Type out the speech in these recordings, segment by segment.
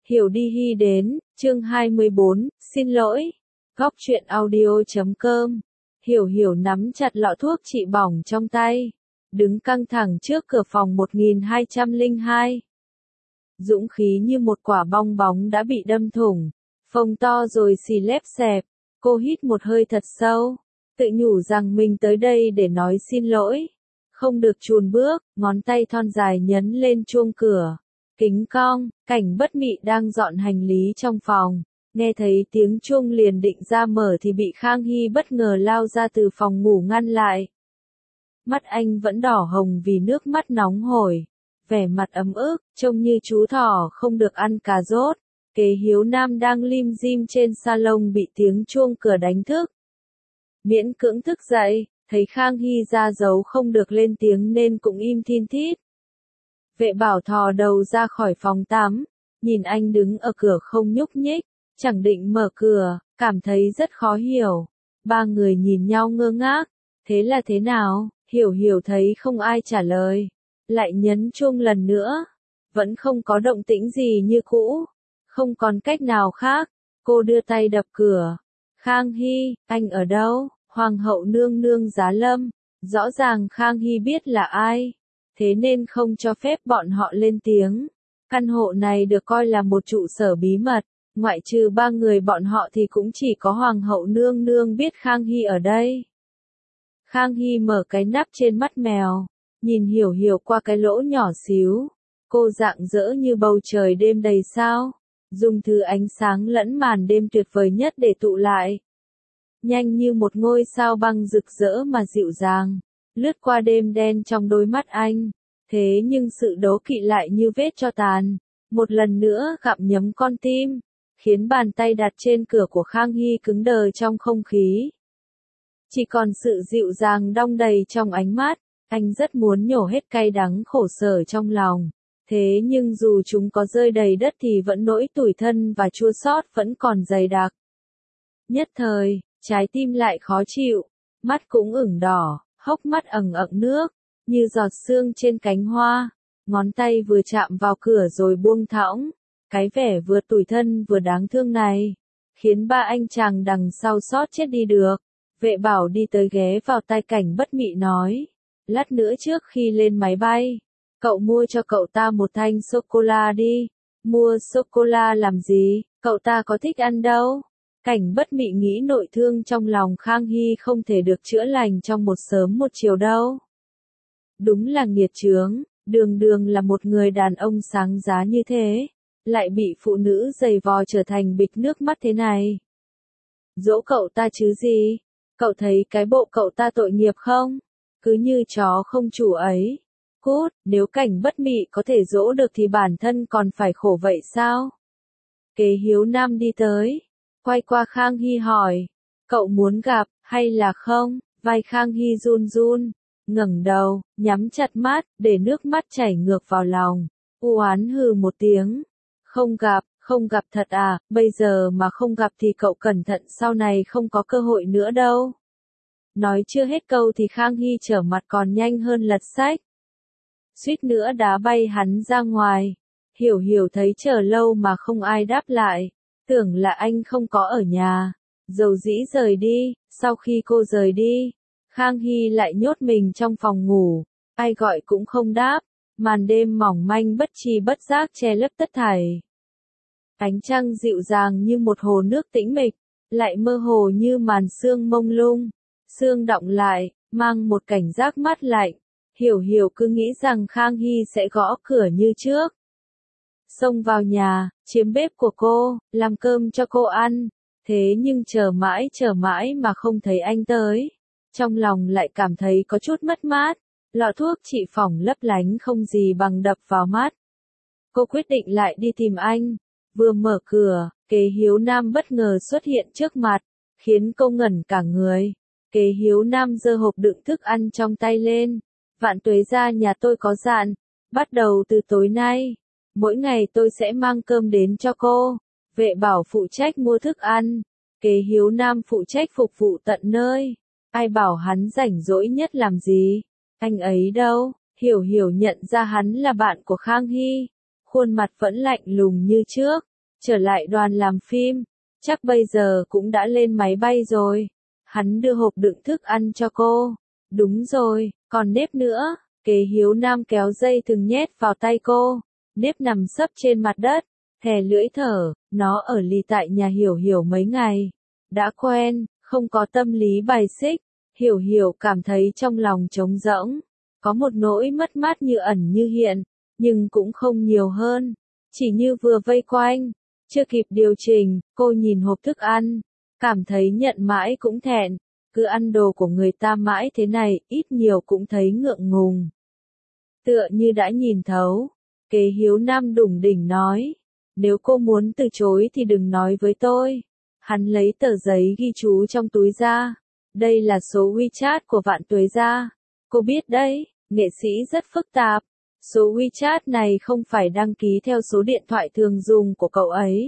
Hiểu đi hy đến, chương 24, xin lỗi. Góc truyện audio.com. Hiểu nắm chặt lọ thuốc trị bỏng trong tay, đứng căng thẳng trước cửa phòng 1202. Dũng khí như một quả bong bóng đã bị đâm thủng, phồng to rồi xì lép xẹp. Cô hít một hơi thật sâu, tự nhủ rằng mình tới đây để nói xin lỗi. Không được chùn bước, ngón tay thon dài nhấn lên chuông cửa. Kính cong, Cảnh Bất Mị đang dọn hành lý trong phòng. Nghe thấy tiếng chuông liền định ra mở thì bị Khang Hy bất ngờ lao ra từ phòng ngủ ngăn lại. Mắt anh vẫn đỏ hồng vì nước mắt nóng hổi. Vẻ mặt ấm ức, trông như chú thỏ không được ăn cà rốt. Kế Hiếu Nam đang lim dim trên salon bị tiếng chuông cửa đánh thức. Miễn cưỡng thức dậy, thấy Khang Hy ra dấu không được lên tiếng nên cũng im thin thít. Vệ Bảo thò đầu ra khỏi phòng tắm, nhìn anh đứng ở cửa không nhúc nhích, chẳng định mở cửa, cảm thấy rất khó hiểu. Ba người nhìn nhau ngơ ngác, thế là thế nào? Hiểu thấy không ai trả lời, lại nhấn chuông lần nữa, vẫn không có động tĩnh gì như cũ. Không còn cách nào khác, cô đưa tay đập cửa. Khang Hy, anh ở đâu? Hoàng hậu nương nương Giá Lâm. Rõ ràng Khang Hy biết là ai, thế nên không cho phép bọn họ lên tiếng. Căn hộ này được coi là một trụ sở bí mật, ngoại trừ ba người bọn họ thì cũng chỉ có Hoàng hậu nương nương biết Khang Hy ở đây. Khang Hy mở cái nắp trên mắt mèo, nhìn Hiểu qua cái lỗ nhỏ xíu. Cô rạng rỡ như bầu trời đêm đầy sao, dùng thứ ánh sáng lẫn màn đêm tuyệt vời nhất để tụ lại. Nhanh như một ngôi sao băng rực rỡ mà dịu dàng, lướt qua đêm đen trong đôi mắt anh. Thế nhưng sự đố kỵ lại như vết tro tàn, một lần nữa gặm nhấm con tim, khiến bàn tay đặt trên cửa của Khang Hy cứng đờ trong không khí. Chỉ còn sự dịu dàng đong đầy trong ánh mắt, anh rất muốn nhổ hết cay đắng khổ sở trong lòng. Thế nhưng dù chúng có rơi đầy đất thì vẫn nỗi tủi thân và chua xót vẫn còn dày đặc. Nhất thời, trái tim lại khó chịu, mắt cũng ửng đỏ, hốc mắt ẩn ẩn nước, như giọt sương trên cánh hoa. Ngón tay vừa chạm vào cửa rồi buông thõng. Cái vẻ vừa tủi thân vừa đáng thương này, khiến ba anh chàng đằng sau xót chết đi được. Vệ Bảo đi tới ghé vào tai Cảnh Bất Mị nói, lát nữa trước khi lên máy bay, cậu mua cho cậu ta một thanh sô-cô-la đi. Mua sô-cô-la làm gì, cậu ta có thích ăn đâu. Cảnh Bất Mị nghĩ nội thương trong lòng Khang Hy không thể được chữa lành trong một sớm một chiều đâu. Đúng là nghiệt chướng, đường là một người đàn ông sáng giá như thế, lại bị phụ nữ giày vò trở thành bịch nước mắt thế này. Dỗ cậu ta chứ gì, cậu thấy cái bộ cậu ta tội nghiệp không? Cứ như chó không chủ ấy. Cút, nếu Cảnh Bất Mị có thể dỗ được thì bản thân còn phải khổ vậy sao? Kế Hiếu Nam đi tới, quay qua Khang Hy hỏi, cậu muốn gặp, hay là không? Vai Khang Hy run run, ngẩng đầu, nhắm chặt mắt, để nước mắt chảy ngược vào lòng. U oán hừ một tiếng, không gặp thật à, bây giờ mà không gặp thì cậu cẩn thận sau này không có cơ hội nữa đâu. Nói chưa hết câu thì Khang Hy trở mặt còn nhanh hơn lật sách. Suýt nữa đá bay hắn ra ngoài. Hiểu thấy chờ lâu mà không ai đáp lại, tưởng là anh không có ở nhà, dầu dĩ rời đi. Sau khi cô rời đi, Khang Hy lại nhốt mình trong phòng ngủ, ai gọi cũng không đáp, màn đêm mỏng manh bất tri bất giác che lấp tất thảy. Ánh trăng dịu dàng như một hồ nước tĩnh mịch, lại mơ hồ như màn sương mông lung, sương đọng lại, mang một cảnh giác mát lạnh. Hiểu cứ nghĩ rằng Khang Hy sẽ gõ cửa như trước, xông vào nhà, chiếm bếp của cô, làm cơm cho cô ăn. Thế nhưng chờ mãi mà không thấy anh tới. Trong lòng lại cảm thấy có chút mất mát, lọ thuốc trị phỏng lấp lánh không gì bằng đập vào mắt. Cô quyết định lại đi tìm anh. Vừa mở cửa, Kế Hiếu Nam bất ngờ xuất hiện trước mặt, khiến cô ngẩn cả người. Kế Hiếu Nam giơ hộp đựng thức ăn trong tay lên. Vạn Tuế gia nhà tôi có dặn, bắt đầu từ tối nay, mỗi ngày tôi sẽ mang cơm đến cho cô. Vệ Bảo phụ trách mua thức ăn, Kế Hiếu Nam phụ trách phục vụ tận nơi. Ai bảo hắn rảnh rỗi nhất làm gì? Anh ấy đâu? Hiểu nhận ra hắn là bạn của Khang Hy, khuôn mặt vẫn lạnh lùng như trước, trở lại đoàn làm phim, chắc bây giờ cũng đã lên máy bay rồi. Hắn đưa hộp đựng thức ăn cho cô. Đúng rồi, còn nếp nữa. Kế Hiếu Nam kéo dây thừng nhét vào tay cô. Nếp nằm sấp trên mặt đất, thè lưỡi thở, nó ở lì tại nhà Hiểu Hiểu mấy ngày. Đã quen, không có tâm lý bài xích. Hiểu Hiểu cảm thấy trong lòng trống rỗng. Có một nỗi mất mát như ẩn như hiện, nhưng cũng không nhiều hơn. Chỉ như vừa vây quanh. Chưa kịp điều chỉnh, cô nhìn hộp thức ăn. Cảm thấy nhận mãi cũng thẹn. Cứ ăn đồ của người ta mãi thế này, ít nhiều cũng thấy ngượng ngùng. Tựa như đã nhìn thấu. Kế Hiếu Nam đủng đỉnh nói. Nếu cô muốn từ chối thì đừng nói với tôi. Hắn lấy tờ giấy ghi chú trong túi ra. Đây là số WeChat của Vạn Tuế gia. Cô biết đấy, nghệ sĩ rất phức tạp. Số WeChat này không phải đăng ký theo số điện thoại thường dùng của cậu ấy.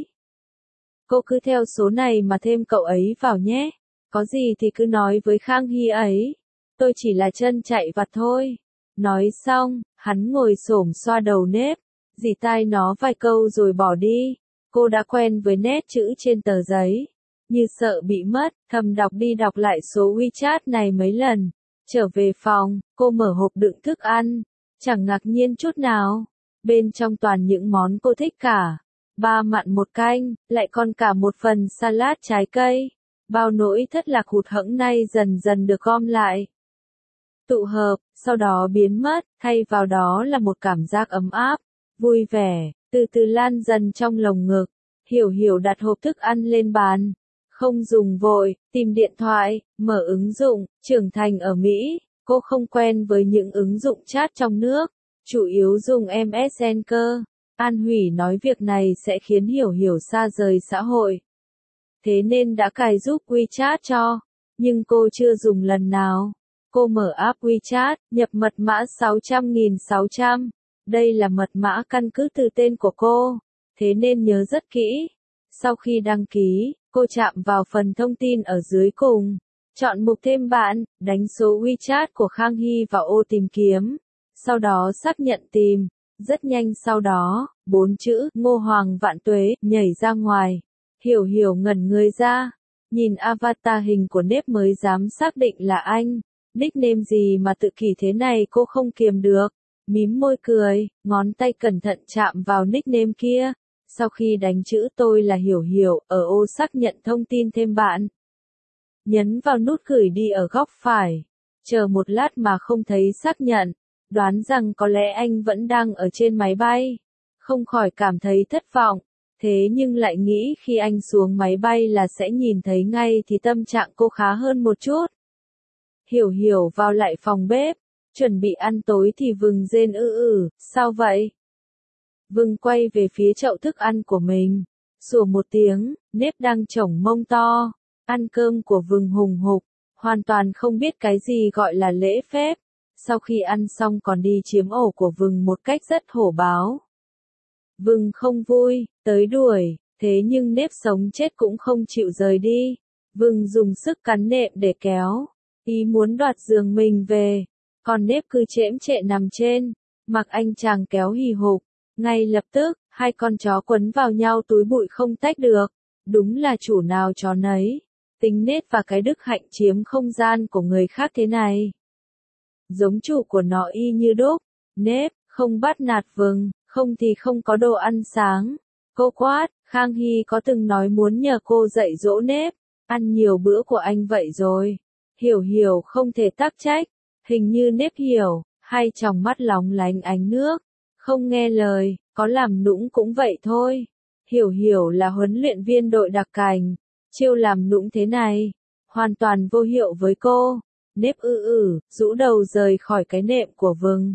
Cô cứ theo số này mà thêm cậu ấy vào nhé. Có gì thì cứ nói với Khang Hy ấy. Tôi chỉ là chân chạy vặt thôi. Nói xong, hắn ngồi xổm xoa đầu nếp. Dì tai nó vài câu rồi bỏ đi. Cô đã quen với nét chữ trên tờ giấy. Như sợ bị mất, thầm đọc đi đọc lại số WeChat này mấy lần. Trở về phòng, cô mở hộp đựng thức ăn. Chẳng ngạc nhiên chút nào. Bên trong toàn những món cô thích cả. 3 mặn 1 canh, lại còn cả một phần salad trái cây. Bao nỗi thất lạc hụt hẫng nay dần dần được gom lại. Tụ hợp, sau đó biến mất, thay vào đó là một cảm giác ấm áp, vui vẻ, từ từ lan dần trong lồng ngực. Hiểu Hiểu đặt hộp thức ăn lên bàn. Không dùng vội, tìm điện thoại, mở ứng dụng, trưởng thành ở Mỹ. Cô không quen với những ứng dụng chat trong nước, chủ yếu dùng MSN cơ. An Hủy nói việc này sẽ khiến Hiểu Hiểu xa rời xã hội. Thế nên đã cài giúp WeChat cho, nhưng cô chưa dùng lần nào. Cô mở app WeChat, nhập mật mã 600.600. Đây là mật mã căn cứ từ tên của cô, thế nên nhớ rất kỹ. Sau khi đăng ký, cô chạm vào phần thông tin ở dưới cùng. Chọn mục thêm bạn, đánh số WeChat của Khang Hy vào ô tìm kiếm. Sau đó xác nhận tìm. Rất nhanh sau đó, 4 chữ Ngô Hoàng Vạn Tuế nhảy ra ngoài. Hiểu Hiểu ngẩn người ra. Nhìn avatar hình của nếp mới dám xác định là anh. Nickname gì mà tự kỷ thế này cô không kiềm được. Mím môi cười, ngón tay cẩn thận chạm vào nickname kia. Sau khi đánh chữ tôi là Hiểu Hiểu ở ô xác nhận thông tin thêm bạn. Nhấn vào nút gửi đi ở góc phải. Chờ một lát mà không thấy xác nhận. Đoán rằng có lẽ anh vẫn đang ở trên máy bay. Không khỏi cảm thấy thất vọng. Thế nhưng lại nghĩ khi anh xuống máy bay là sẽ nhìn thấy ngay thì tâm trạng cô khá hơn một chút. Hiểu Hiểu vào lại phòng bếp. Chuẩn bị ăn tối thì Vừng rên sao vậy? Vừng quay về phía chậu thức ăn của mình. Sủa một tiếng, nếp đang chổng mông to. Ăn cơm của Vừng hùng hục. Hoàn toàn không biết cái gì gọi là lễ phép. Sau khi ăn xong còn đi chiếm ổ của Vừng một cách rất hổ báo. Vừng không vui, tới đuổi, thế nhưng nếp sống chết cũng không chịu rời đi. Vừng dùng sức cắn nệm để kéo, ý muốn đoạt giường mình về. Còn nếp cứ chễm chệ nằm trên, mặc anh chàng kéo hì hục. Ngay lập tức, hai con chó quấn vào nhau túi bụi không tách được. Đúng là chủ nào chó nấy. Tính nết và cái đức hạnh chiếm không gian của người khác thế này. Giống chủ của nó y như đúc. Nếp, không bắt nạt Vừng, không thì không có đồ ăn sáng. Cô quát, Khang Hy có từng nói muốn nhờ cô dạy dỗ nếp. Ăn nhiều bữa của anh vậy rồi. Hiểu Hiểu không thể tắc trách. Hình như nếp hiểu, hai tròng mắt lóng lánh ánh nước. Không nghe lời, có làm nũng cũng vậy thôi. Hiểu Hiểu là huấn luyện viên đội đặc cảnh. Chiêu làm nũng thế này, hoàn toàn vô hiệu với cô. Nếp rũ đầu rời khỏi cái nệm của Vừng.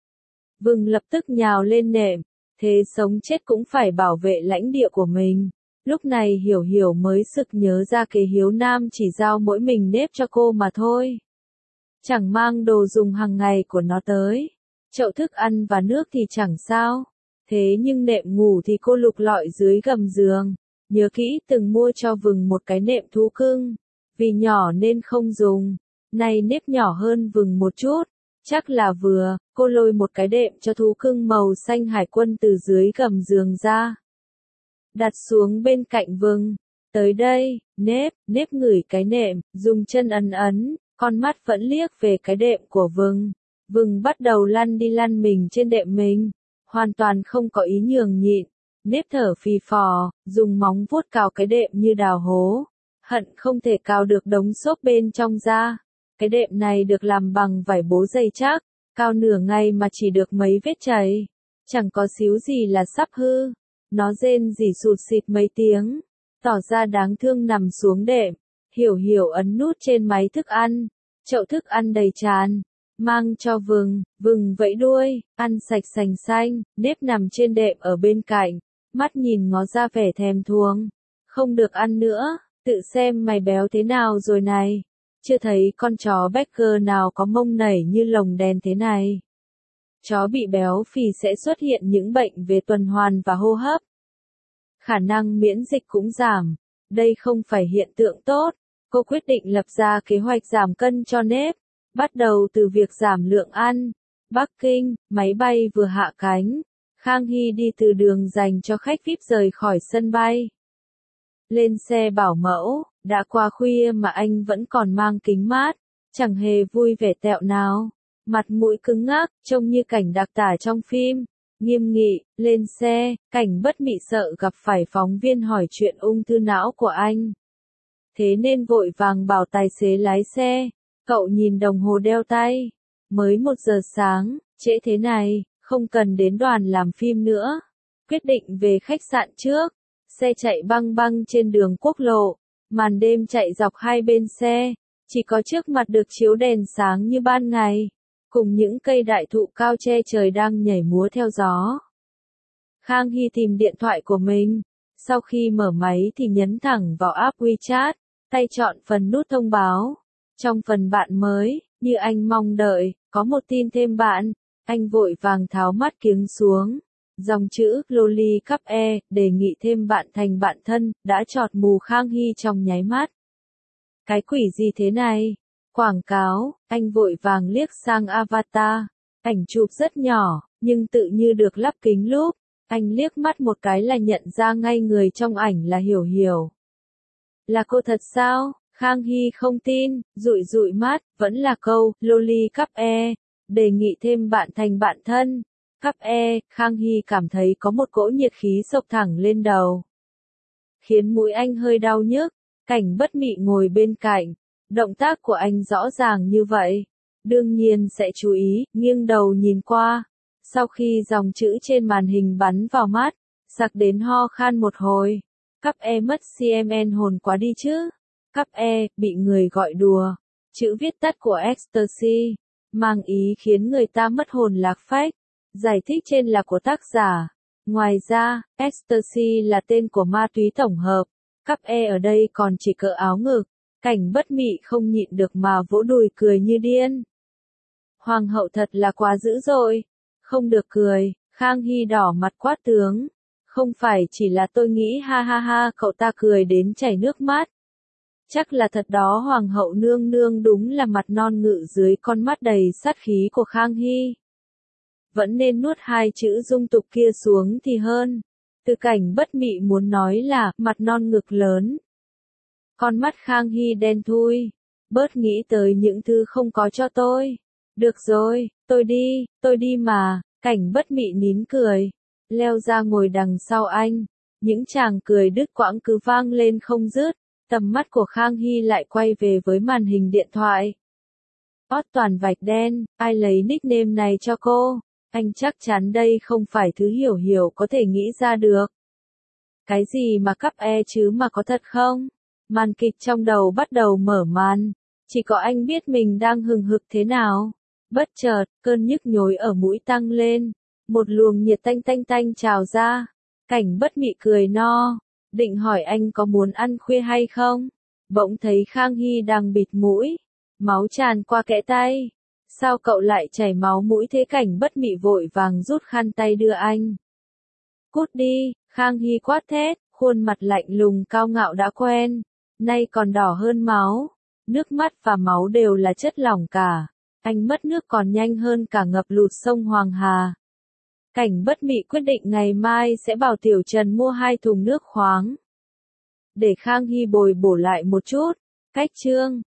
Vừng lập tức nhào lên nệm, thế sống chết cũng phải bảo vệ lãnh địa của mình. Lúc này Hiểu Hiểu mới sực nhớ ra Kế Hiếu Nam chỉ giao mỗi mình nếp cho cô mà thôi. Chẳng mang đồ dùng hàng ngày của nó tới. Chậu thức ăn và nước thì chẳng sao. Thế nhưng nệm ngủ thì cô lục lọi dưới gầm giường. Nhớ kỹ từng mua cho Vừng một cái nệm thú cưng. Vì nhỏ nên không dùng. Nay nếp nhỏ hơn Vừng một chút. Chắc là vừa, cô lôi một cái đệm cho thú cưng màu xanh hải quân từ dưới gầm giường ra. đặt xuống bên cạnh Vừng. Tới đây, nếp ngửi cái nệm, dùng chân ấn ấn, con mắt vẫn liếc về cái đệm của Vừng. Vừng bắt đầu lăn đi lăn mình trên đệm mình, hoàn toàn không có ý nhường nhịn. Nếp thở phì phò, dùng móng vuốt cào cái đệm như đào hố, hận không thể cào được đống xốp bên trong ra. Cái đệm này được làm bằng vải bố dày chắc, cào nửa ngày mà chỉ được mấy vết chảy, chẳng có xíu gì là sắp hư. Nó rên rỉ sụt sịt mấy tiếng, tỏ ra đáng thương nằm xuống đệm. Hiểu Hiểu ấn nút trên máy thức ăn, chậu thức ăn đầy tràn, mang cho Vừng. Vừng vẫy đuôi, ăn sạch sành xanh. Nếp nằm trên đệm ở bên cạnh, mắt nhìn ngó ra vẻ thèm thuồng. Không được ăn nữa, tự xem mày béo thế nào rồi này. Chưa thấy con chó Becker nào có mông nảy như lồng đèn thế này. Chó bị béo phì sẽ xuất hiện những bệnh về tuần hoàn và hô hấp. Khả năng miễn dịch cũng giảm. Đây không phải hiện tượng tốt. Cô quyết định lập ra kế hoạch giảm cân cho Nếp. Bắt đầu từ việc giảm lượng ăn. Bắc Kinh, máy bay vừa hạ cánh. Khang Hy đi từ đường dành cho khách VIP rời khỏi sân bay. Lên xe bảo mẫu, đã qua khuya mà anh vẫn còn mang kính mát, chẳng hề vui vẻ tẹo nào. Mặt mũi cứng ngắc, trông như cảnh đặc tả trong phim. Nghiêm nghị, lên xe, Cảnh Bất Mị sợ gặp phải phóng viên hỏi chuyện ung thư não của anh. Thế nên vội vàng bảo tài xế lái xe. Cậu nhìn đồng hồ đeo tay. Mới 1 giờ sáng, trễ thế này, không cần đến đoàn làm phim nữa. Quyết định về khách sạn trước. Xe chạy băng băng trên đường quốc lộ. Màn đêm chạy dọc hai bên xe. Chỉ có trước mặt được chiếu đèn sáng như ban ngày. Cùng những cây đại thụ cao che trời đang nhảy múa theo gió. Khang Hy tìm điện thoại của mình. Sau khi mở máy thì nhấn thẳng vào app WeChat. Tay chọn phần nút thông báo. Trong phần bạn mới, như anh mong đợi, có một tin thêm bạn. Anh vội vàng tháo mắt kiếng xuống. Dòng chữ Loli Cup E đề nghị thêm bạn thành bạn thân đã chọt mù Khang Hy trong nháy mắt. Cái quỷ gì thế này? Quảng cáo, anh vội vàng liếc sang avatar. Ảnh chụp rất nhỏ, nhưng tự như được lắp kính lúp. Anh liếc mắt một cái là nhận ra ngay người trong ảnh là Hiểu Hiểu. Là cô thật sao? Khang Hy không tin, dụi dụi mắt, vẫn là câu, Loli Cup E, đề nghị thêm bạn thành bạn thân. Cup E, Khang Hy cảm thấy có một cỗ nhiệt khí xộc thẳng lên đầu. Khiến mũi anh hơi đau nhức. Cảnh Bất Mị ngồi bên cạnh. Động tác của anh rõ ràng như vậy. Đương nhiên sẽ chú ý, nghiêng đầu nhìn qua. Sau khi dòng chữ trên màn hình bắn vào mắt, sặc đến ho khan một hồi. Cup E mất CMN hồn quá đi chứ. Cup E, bị người gọi đùa. Chữ viết tắt của ecstasy. Mang ý khiến người ta mất hồn lạc phách. Giải thích trên là của tác giả. Ngoài ra, ecstasy là tên của ma túy tổng hợp. Cup E ở đây còn chỉ cỡ áo ngực. Cảnh Bất Mị không nhịn được mà vỗ đùi cười như điên. Hoàng hậu thật là quá dữ dội. Không được cười, Khang Hy đỏ mặt quát tướng. Không phải chỉ là tôi nghĩ ha ha ha, cậu ta cười đến chảy nước mắt. Chắc là thật đó, Hoàng hậu nương nương đúng là mặt non ngự dưới con mắt đầy sát khí của Khang Hy. Vẫn nên nuốt hai chữ dung tục kia xuống thì hơn. Từ Cảnh Bất Mị muốn nói là mặt non ngực lớn. Con mắt Khang Hy đen thui. Bớt nghĩ tới những thứ không có cho tôi. Được rồi, tôi đi mà. Cảnh Bất Mị nín cười. Leo ra ngồi đằng sau anh. Những tràng cười đứt quãng cứ vang lên không dứt. Tầm mắt của Khang Hy lại quay về với màn hình điện thoại. Ót toàn vạch đen, ai lấy nickname này cho cô? Anh chắc chắn đây không phải thứ Hiểu Hiểu có thể nghĩ ra được. Cái gì mà Cup E chứ mà có thật không? Màn kịch trong đầu bắt đầu mở màn. Chỉ có anh biết mình đang hừng hực thế nào. Bất chợt, cơn nhức nhối ở mũi tăng lên. Một luồng nhiệt tanh tanh tanh trào ra. Cảnh Bất Mị cười no. Định hỏi anh có muốn ăn khuya hay không? Bỗng thấy Khang Hy đang bịt mũi. Máu tràn qua kẽ tay. Sao cậu lại chảy máu mũi thế? Cảnh Bất Mị vội vàng rút khăn tay đưa anh. Cút đi, Khang Hy quát thét, khuôn mặt lạnh lùng cao ngạo đã quen. Nay còn đỏ hơn máu. Nước mắt và máu đều là chất lỏng cả. Anh mất nước còn nhanh hơn cả ngập lụt sông Hoàng Hà. Cảnh Bất Mị quyết định ngày mai sẽ bảo Tiểu Trần mua 2 thùng nước khoáng. Để Khang Hy bồi bổ lại một chút. Cách chương